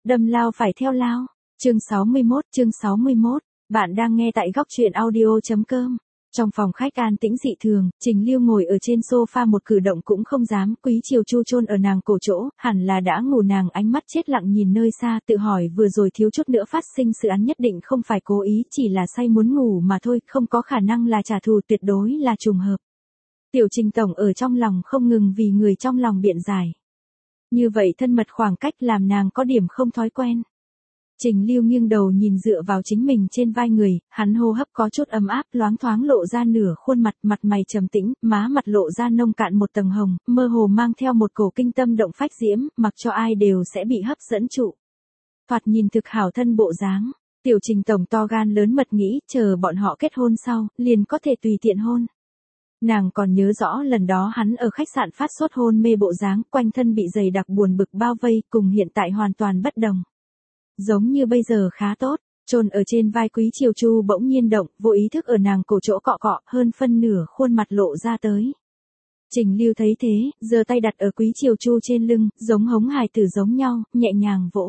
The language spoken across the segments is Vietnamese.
Đâm lao phải theo lao. Chương 61. Bạn đang nghe tại góc truyện audio.com. Trong phòng khách an tĩnh dị thường, Trình Lưu ngồi ở trên sofa một cử động cũng không dám, Quý Triều Chu chôn ở nàng cổ chỗ, hẳn là đã ngủ, nàng ánh mắt chết lặng nhìn nơi xa, tự hỏi vừa rồi thiếu chút nữa phát sinh sự án nhất định không phải cố ý, chỉ là say muốn ngủ mà thôi, không có khả năng là trả thù, tuyệt đối là trùng hợp. Tiểu Trình tổng ở trong lòng không ngừng vì người trong lòng biện giải. Như vậy thân mật khoảng cách làm nàng có điểm không thói quen. Trình Lưu nghiêng đầu nhìn dựa vào chính mình trên vai người, hắn hô hấp có chút ấm áp, loáng thoáng lộ ra nửa khuôn mặt, mặt mày trầm tĩnh, má mặt lộ ra nông cạn một tầng hồng, mơ hồ mang theo một cổ kinh tâm động phách diễm, mặc cho ai đều sẽ bị hấp dẫn trụ. Thoạt nhìn thực hảo thân bộ dáng, Tiểu Trình tổng to gan lớn mật nghĩ, chờ bọn họ kết hôn sau, liền có thể tùy tiện hôn. Nàng còn nhớ rõ lần đó hắn ở khách sạn phát sốt hôn mê bộ dáng, quanh thân bị dày đặc buồn bực bao vây, cùng hiện tại hoàn toàn bất đồng. Giống như bây giờ khá tốt, chôn ở trên vai Quý Triều Chu bỗng nhiên động, vô ý thức ở nàng cổ chỗ cọ cọ, hơn phân nửa khuôn mặt lộ ra tới. Trình Lưu thấy thế, giơ tay đặt ở Quý Triều Chu trên lưng, giống hống hài tử giống nhau, nhẹ nhàng vỗ.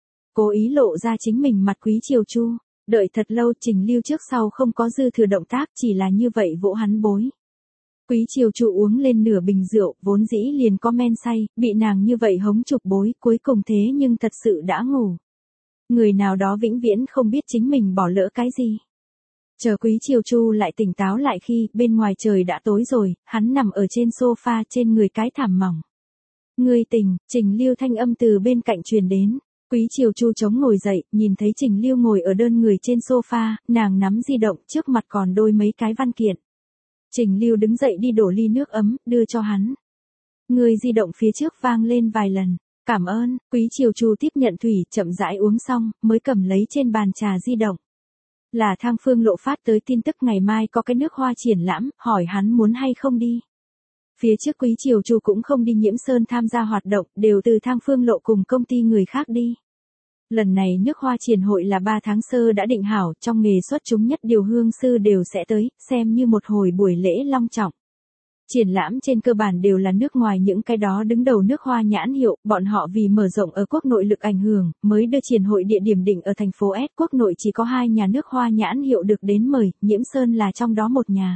Cố ý lộ ra chính mình mặt Quý Triều Chu, đợi thật lâu Trình Lưu trước sau không có dư thừa động tác, chỉ là như vậy vỗ hắn bối. Quý Triều Chu uống lên nửa bình rượu, vốn dĩ liền có men say, bị nàng như vậy hống chụp bối, cuối cùng thế nhưng thật sự đã ngủ. Người nào đó vĩnh viễn không biết chính mình bỏ lỡ cái gì. Chờ Quý Triều Chu lại tỉnh táo lại khi bên ngoài trời đã tối rồi, hắn nằm ở trên sofa trên người cái thảm mỏng. Người tỉnh, Trình Lưu thanh âm từ bên cạnh truyền đến. Quý Triều Chu chống ngồi dậy, nhìn thấy Trình Lưu ngồi ở đơn người trên sofa, nàng nắm di động, trước mặt còn đôi mấy cái văn kiện. Trình Lưu đứng dậy đi đổ ly nước ấm, đưa cho hắn. Người di động phía trước vang lên vài lần. Cảm ơn, Quý Triều Chu tiếp nhận thủy, chậm rãi uống xong, mới cầm lấy trên bàn trà di động. Là Thang Phương Lộ phát tới tin tức ngày mai có cái nước hoa triển lãm, hỏi hắn muốn hay không đi. Phía trước Quý Triều Chu cũng không đi Nhiễm Sơn tham gia hoạt động, đều từ Thang Phương Lộ cùng công ty người khác đi. Lần này nước hoa triển hội là 3 tháng sơ đã định hảo, trong nghề xuất chúng nhất điều hương sư đều sẽ tới, xem như một hồi buổi lễ long trọng. Triển lãm trên cơ bản đều là nước ngoài những cái đó đứng đầu nước hoa nhãn hiệu, bọn họ vì mở rộng ở quốc nội lực ảnh hưởng, mới đưa triển hội địa điểm định ở thành phố S. Quốc nội chỉ có 2 nhà nước hoa nhãn hiệu được đến mời, Nhiễm Sơn là trong đó một nhà.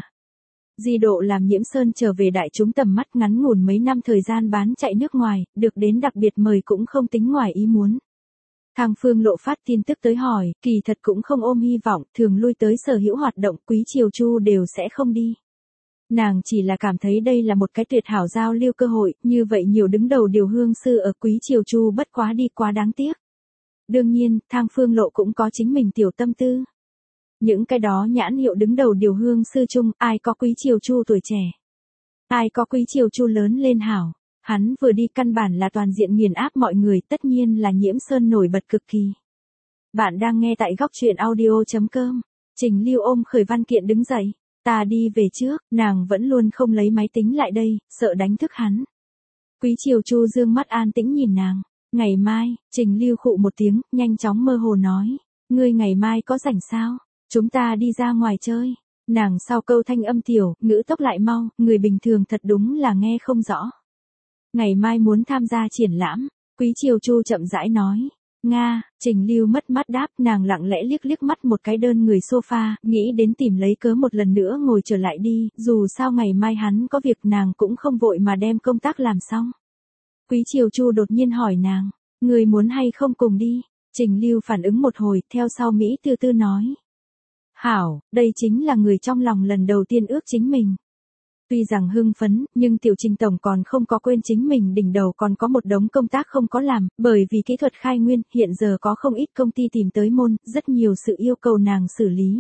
Di độ làm Nhiễm Sơn trở về đại chúng tầm mắt, ngắn ngủn mấy năm thời gian bán chạy nước ngoài, được đến đặc biệt mời cũng không tính ngoài ý muốn. Thang Phương Lộ phát tin tức tới hỏi, kỳ thật cũng không ôm hy vọng, thường lui tới sở hữu hoạt động Quý Triều Chu đều sẽ không đi. Nàng chỉ là cảm thấy đây là một cái tuyệt hảo giao lưu cơ hội, như vậy nhiều đứng đầu điều hương sư ở Quý Triều Chu bất quá đi quá đáng tiếc. Đương nhiên, Thang Phương Lộ cũng có chính mình tiểu tâm tư. Những cái đó nhãn hiệu đứng đầu điều hương sư chung, ai có Quý Triều Chu tuổi trẻ? Ai có Quý Triều Chu lớn lên hảo? Hắn vừa đi căn bản là toàn diện nghiền áp mọi người, tất nhiên là Nhiễm Sơn nổi bật cực kỳ. Bạn đang nghe tại góc truyện audio.com. Trình Lưu ôm khởi văn kiện đứng dậy. Ta đi về trước, nàng vẫn luôn không lấy máy tính lại đây, sợ đánh thức hắn. Quý Triều Chu dương mắt an tĩnh nhìn nàng. Ngày mai, Trình Lưu khụ một tiếng, nhanh chóng mơ hồ nói. Ngươi ngày mai có rảnh sao? Chúng ta đi ra ngoài chơi. Nàng sau câu thanh âm tiểu, ngữ tốc lại mau, người bình thường thật đúng là nghe không rõ. Ngày mai muốn tham gia triển lãm, Quý Triều Chu chậm rãi nói. Nga, Trình Lưu mất mắt đáp, nàng lặng lẽ liếc mắt một cái đơn người sofa, nghĩ đến tìm lấy cớ một lần nữa ngồi trở lại đi, dù sao ngày mai hắn có việc, nàng cũng không vội mà đem công tác làm xong. Quý Triều Chu đột nhiên hỏi nàng, người muốn hay không cùng đi? Trình Lưu phản ứng một hồi, theo sau Mỹ từ từ nói. Hảo, đây chính là người trong lòng lần đầu tiên ước chính mình. Tuy rằng hưng phấn, nhưng Tiểu Trình tổng còn không có quên chính mình đỉnh đầu còn có một đống công tác không có làm, bởi vì kỹ thuật khai nguyên, hiện giờ có không ít công ty tìm tới môn, rất nhiều sự yêu cầu nàng xử lý.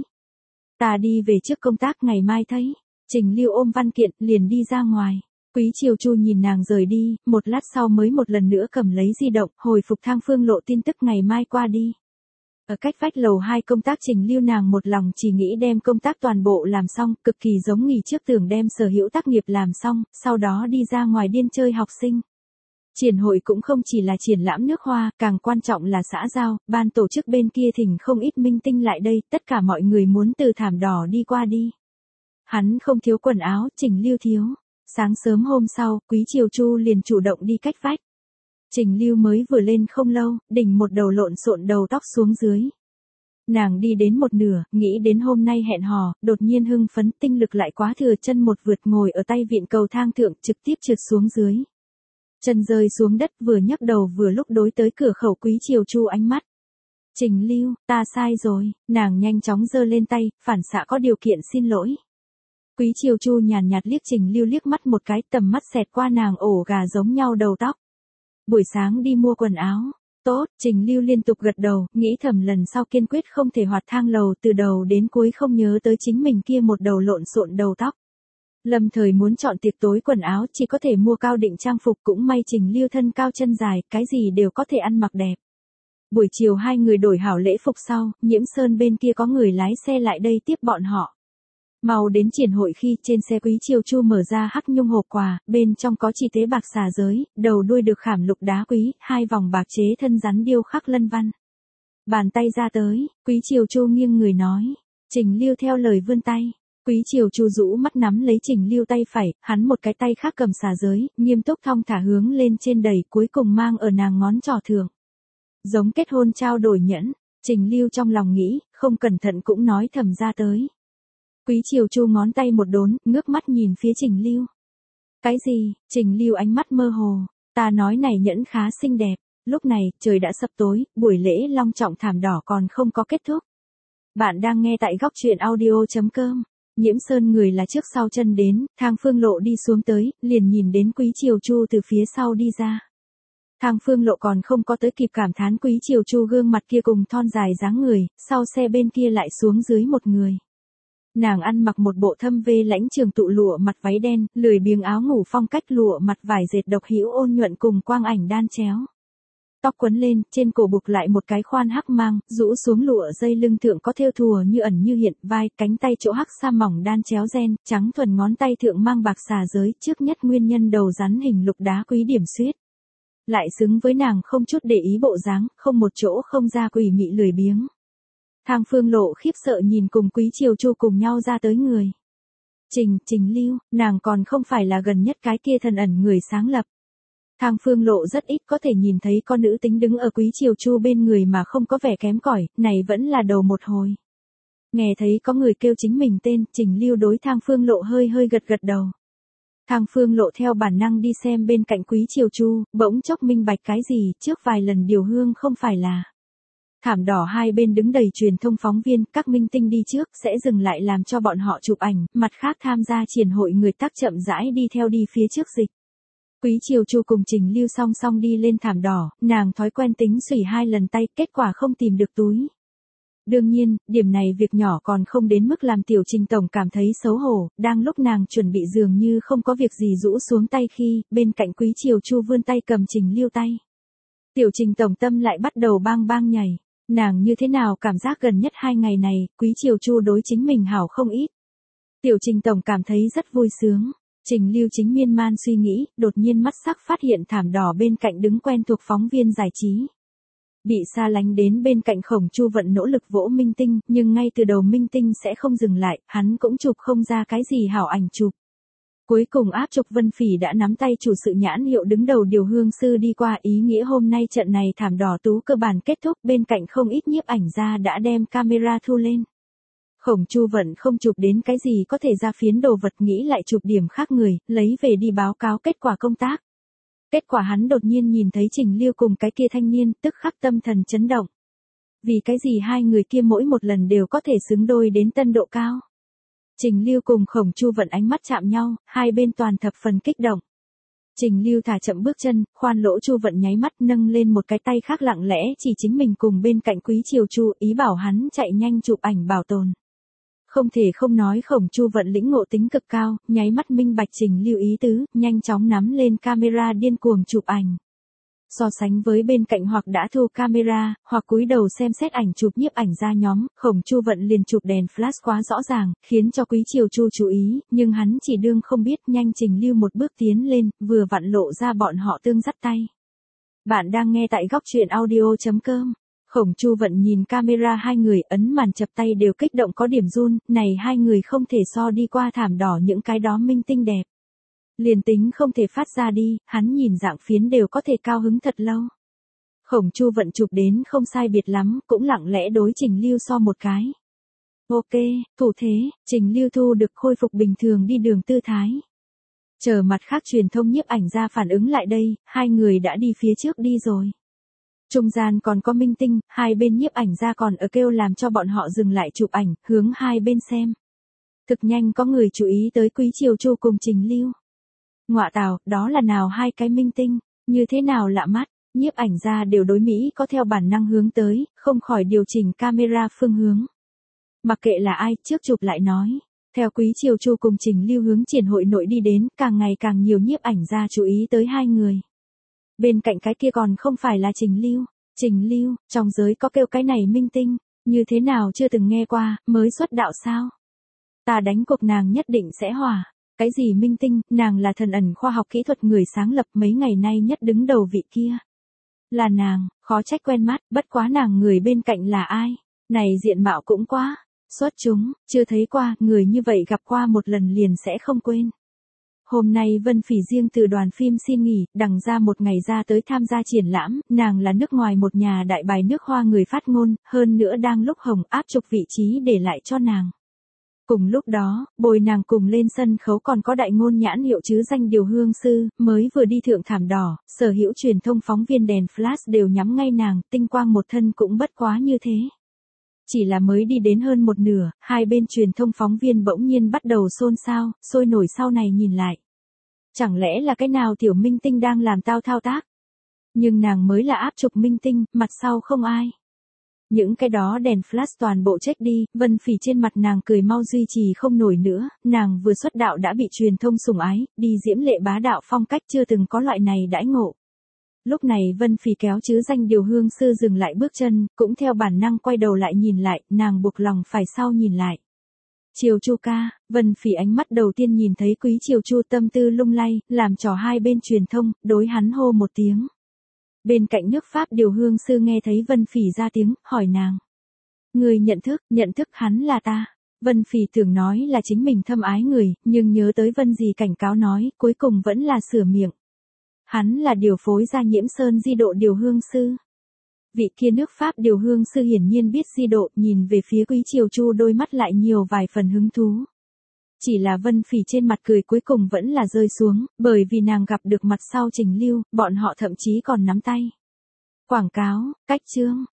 Ta đi về trước công tác, ngày mai thấy. Trình Lưu ôm văn kiện, liền đi ra ngoài. Quý Triều Chu nhìn nàng rời đi, một lát sau mới một lần nữa cầm lấy di động, hồi phục Thang Phương Lộ tin tức ngày mai qua đi. Ở cách vách lầu 2 công tác Trình Lưu nàng một lòng chỉ nghĩ đem công tác toàn bộ làm xong, cực kỳ giống nghỉ trước tưởng đem sở hữu tác nghiệp làm xong, sau đó đi ra ngoài điên chơi học sinh. Triển hội cũng không chỉ là triển lãm nước hoa, càng quan trọng là xã giao, ban tổ chức bên kia thỉnh không ít minh tinh lại đây, tất cả mọi người muốn từ thảm đỏ đi qua đi. Hắn không thiếu quần áo, Trình Lưu thiếu. Sáng sớm hôm sau, Quý Triều Chu liền chủ động đi cách vách. Trình Lưu mới vừa lên không lâu, đỉnh một đầu lộn xộn đầu tóc xuống dưới. Nàng đi đến một nửa, nghĩ đến hôm nay hẹn hò, đột nhiên hưng phấn, tinh lực lại quá thừa, chân một vượt ngồi ở tay vịn cầu thang thượng, trực tiếp trượt xuống dưới. Chân rơi xuống đất, vừa nhấc đầu vừa lúc đối tới cửa khẩu Quý Triều Chu ánh mắt. Trình Lưu, ta sai rồi, nàng nhanh chóng giơ lên tay, phản xạ có điều kiện xin lỗi. Quý Triều Chu nhàn nhạt liếc Trình Lưu liếc mắt một cái, tầm mắt xẹt qua nàng ổ gà giống nhau đầu tóc. Buổi sáng đi mua quần áo. Tốt, Trình Lưu liên tục gật đầu, nghĩ thầm lần sau kiên quyết không thể hoạt thang lầu, từ đầu đến cuối không nhớ tới chính mình kia một đầu lộn xộn đầu tóc. Lâm thời muốn chọn tiệc tối quần áo chỉ có thể mua cao định trang phục, cũng may Trình Lưu thân cao chân dài, cái gì đều có thể ăn mặc đẹp. Buổi chiều hai người đổi hảo lễ phục sau, Nhiễm Sơn bên kia có người lái xe lại đây tiếp bọn họ. Mau đến triển hội khi trên xe Quý Triều Chu mở ra hắc nhung hộp quà, bên trong có chi tế bạc xà giới, đầu đuôi được khảm lục đá quý, hai vòng bạc chế thân rắn điêu khắc lân văn. Bàn tay ra tới, Quý Triều Chu nghiêng người nói. Trình Lưu theo lời vươn tay. Quý Triều Chu rũ mắt nắm lấy Trình Lưu tay phải, hắn một cái tay khác cầm xà giới, nghiêm túc thong thả hướng lên trên đẩy, cuối cùng mang ở nàng ngón trỏ thượng. Giống kết hôn trao đổi nhẫn, Trình Lưu trong lòng nghĩ, không cẩn thận cũng nói thầm ra tới. Quý Triều Chu ngón tay một đốn, ngước mắt nhìn phía Trình Lưu. Cái gì? Trình Lưu ánh mắt mơ hồ. Ta nói này nhẫn khá xinh đẹp. Lúc này, trời đã sập tối, buổi lễ long trọng thảm đỏ còn không có kết thúc. Bạn đang nghe tại góc truyện audio.com. Nhiễm Sơn người là trước sau chân đến, Thang Phương Lộ đi xuống tới, liền nhìn đến Quý Triều Chu từ phía sau đi ra. Thang Phương Lộ còn không có tới kịp cảm thán Quý Triều Chu gương mặt kia cùng thon dài dáng người, sau xe bên kia lại xuống dưới một người. Nàng ăn mặc một bộ thâm vê lãnh trường tụ lụa mặt váy đen, lười biếng áo ngủ phong cách lụa mặt vải dệt độc hữu ôn nhuận cùng quang ảnh đan chéo. Tóc quấn lên, trên cổ buộc lại một cái khoan hắc mang, rũ xuống lụa dây lưng thượng có thêu thùa như ẩn như hiện, vai, cánh tay chỗ hắc sa mỏng đan chéo ren, trắng thuần ngón tay thượng mang bạc xà giới, trước nhất nguyên nhân đầu rắn hình lục đá quý điểm xuyết. Lại xứng với nàng không chút để ý bộ dáng, không một chỗ không ra quỷ mị lười biếng. Thang Phương Lộ khiếp sợ nhìn cùng Quý Triều Chu cùng nhau ra tới người. Trình Lưu, nàng còn không phải là gần nhất cái kia thần ẩn người sáng lập. Thang Phương Lộ rất ít có thể nhìn thấy con nữ tính đứng ở Quý Triều Chu bên người mà không có vẻ kém cỏi, này vẫn là đầu một hồi. Nghe thấy có người kêu chính mình tên, Trình Lưu đối Thang Phương Lộ hơi gật đầu. Thang Phương Lộ theo bản năng đi xem bên cạnh Quý Triều Chu, bỗng chốc minh bạch cái gì, trước vài lần điều hương không phải là. Thảm đỏ hai bên đứng đầy truyền thông phóng viên, các minh tinh đi trước, sẽ dừng lại làm cho bọn họ chụp ảnh, mặt khác tham gia triển hội người tác chậm rãi đi theo đi phía trước dịch. Quý Triều Chu cùng Trình Lưu song song đi lên thảm đỏ, nàng thói quen tính xủy hai lần tay, kết quả không tìm được túi. Đương nhiên, điểm này việc nhỏ còn không đến mức làm Tiểu Trình Tổng cảm thấy xấu hổ, đang lúc nàng chuẩn bị dường như không có việc gì rũ xuống tay khi, bên cạnh Quý Triều Chu vươn tay cầm Trình Lưu tay. Tiểu Trình Tổng tâm lại bắt đầu bang nhảy. Nàng như thế nào cảm giác gần nhất 2 ngày này, Quý Triều Chu đối chính mình hảo không ít. Tiểu Trình Tổng cảm thấy rất vui sướng. Trình Lưu chính miên man suy nghĩ, đột nhiên mắt sắc phát hiện thảm đỏ bên cạnh đứng quen thuộc phóng viên giải trí. Bị xa lánh đến bên cạnh Khổng Chu Vận nỗ lực vỗ minh tinh, nhưng ngay từ đầu minh tinh sẽ không dừng lại, hắn cũng chụp không ra cái gì hảo ảnh chụp. Cuối cùng áp trục Vân Phỉ đã nắm tay chủ sự nhãn hiệu đứng đầu điều hương sư đi qua, ý nghĩa hôm nay trận này thảm đỏ tú cơ bản kết thúc, bên cạnh không ít nhiếp ảnh gia đã đem camera thu lên. Khổng Chu Vận không chụp đến cái gì có thể ra phiến đồ vật, nghĩ lại chụp điểm khác người, lấy về đi báo cáo kết quả công tác. Kết quả hắn đột nhiên nhìn thấy Trình Lưu cùng cái kia thanh niên, tức khắc tâm thần chấn động. Vì cái gì hai người kia mỗi một lần đều có thể xứng đôi đến tân độ cao. Trình Lưu cùng Khổng Chu Vận ánh mắt chạm nhau, hai bên toàn thập phần kích động. Trình Lưu thả chậm bước chân, khoan lỗ Chu Vận nháy mắt nâng lên một cái tay khác lặng lẽ chỉ chính mình cùng bên cạnh Quý Triều Chu, ý bảo hắn chạy nhanh chụp ảnh bảo tồn. Không thể không nói Khổng Chu Vận lĩnh ngộ tính cực cao, nháy mắt minh bạch Trình Lưu ý tứ, nhanh chóng nắm lên camera điên cuồng chụp ảnh. So sánh với bên cạnh hoặc đã thu camera, hoặc cúi đầu xem xét ảnh chụp nhiếp ảnh ra nhóm, Khổng Chu Vận liền chụp đèn flash quá rõ ràng, khiến cho Quý Triều Chu chú ý, nhưng hắn chỉ đương không biết, nhanh Trình Lưu một bước tiến lên, vừa vặn lộ ra bọn họ tương dắt tay. Bạn đang nghe tại góc truyện audio.com. Khổng Chu Vận nhìn camera hai người, ấn màn chập tay đều kích động có điểm run, này hai người không thể so đi qua thảm đỏ những cái đó minh tinh đẹp. Liền tính không thể phát ra đi, hắn nhìn dạng phiến đều có thể cao hứng thật lâu. Khổng Chu vận chụp đến không sai biệt lắm, cũng lặng lẽ đối Trình Lưu so một cái. Ok, thủ thế, Trình Lưu thu được khôi phục bình thường đi đường tư thái. Chờ mặt khác truyền thông nhiếp ảnh ra phản ứng lại đây, hai người đã đi phía trước đi rồi. Trung gian còn có minh tinh, hai bên nhiếp ảnh ra còn ở kêu làm cho bọn họ dừng lại chụp ảnh, hướng hai bên xem. Thực nhanh có người chú ý tới Quý Triều Chu cùng Trình Lưu. Ngọa tào, đó là nào hai cái minh tinh, như thế nào lạ mắt, nhiếp ảnh ra đều đối Mỹ có theo bản năng hướng tới, không khỏi điều chỉnh camera phương hướng. Mặc kệ là ai, trước chụp lại nói. Theo Quý Triều Chu cùng Trình Lưu hướng triển hội nội đi đến, càng ngày càng nhiều nhiếp ảnh ra chú ý tới hai người. Bên cạnh cái kia còn không phải là Trình Lưu, trong giới có kêu cái này minh tinh, như thế nào chưa từng nghe qua, mới xuất đạo sao? Ta đánh cuộc nàng nhất định sẽ hỏa. Cái gì minh tinh, nàng là thần ẩn khoa học kỹ thuật người sáng lập mấy ngày nay nhất đứng đầu vị kia. Là nàng, khó trách quen mắt, bất quá nàng người bên cạnh là ai? Này diện mạo cũng quá xuất chúng, chưa thấy qua, người như vậy gặp qua một lần liền sẽ không quên. Hôm nay Vân Phỉ riêng từ đoàn phim xin nghỉ, đằng ra một ngày ra tới tham gia triển lãm, nàng là nước ngoài một nhà đại bài nước Hoa người phát ngôn, hơn nữa đang lúc Hồng áp chụp vị trí để lại cho nàng. Cùng lúc đó, bồi nàng cùng lên sân khấu còn có đại ngôn nhãn hiệu chứ danh Điều Hương Sư, mới vừa đi thượng thảm đỏ, sở hữu truyền thông phóng viên đèn flash đều nhắm ngay nàng, tinh quang một thân cũng bất quá như thế. Chỉ là mới đi đến hơn một nửa, hai bên truyền thông phóng viên bỗng nhiên bắt đầu xôn xao, sôi nổi sau này nhìn lại. Chẳng lẽ là cái nào tiểu minh tinh đang làm thao tác? Nhưng nàng mới là áp chụp minh tinh, mặt sau không ai. Những cái đó đèn flash toàn bộ chết đi, Vân Phỉ trên mặt nàng cười mau duy trì không nổi nữa, nàng vừa xuất đạo đã bị truyền thông sủng ái, đi diễm lệ bá đạo phong cách chưa từng có loại này đãi ngộ. Lúc này Vân Phỉ kéo chứ danh Điều Hương Sư dừng lại bước chân, cũng theo bản năng quay đầu lại nhìn lại, nàng buộc lòng phải sau nhìn lại. Triều Chu ca, Vân Phỉ ánh mắt đầu tiên nhìn thấy Quý Triều Chu tâm tư lung lay, làm trò hai bên truyền thông, đối hắn hô một tiếng. Bên cạnh nước Pháp Điều Hương Sư nghe thấy Vân Phỉ ra tiếng, hỏi nàng. Người nhận thức hắn là ta. Vân Phỉ tưởng nói là chính mình thâm ái người, nhưng nhớ tới Vân gì cảnh cáo nói, cuối cùng vẫn là sửa miệng. Hắn là điều phối ra Nhiễm Sơn Di Độ Điều Hương Sư. Vị kia nước Pháp Điều Hương Sư hiển nhiên biết Di Độ, nhìn về phía Quý Triều Chu đôi mắt lại nhiều vài phần hứng thú. Chỉ là Vân Phỉ trên mặt cười cuối cùng vẫn là rơi xuống, bởi vì nàng gặp được mặt sau Trình Lưu, bọn họ thậm chí còn nắm tay. Quảng cáo, cách chương,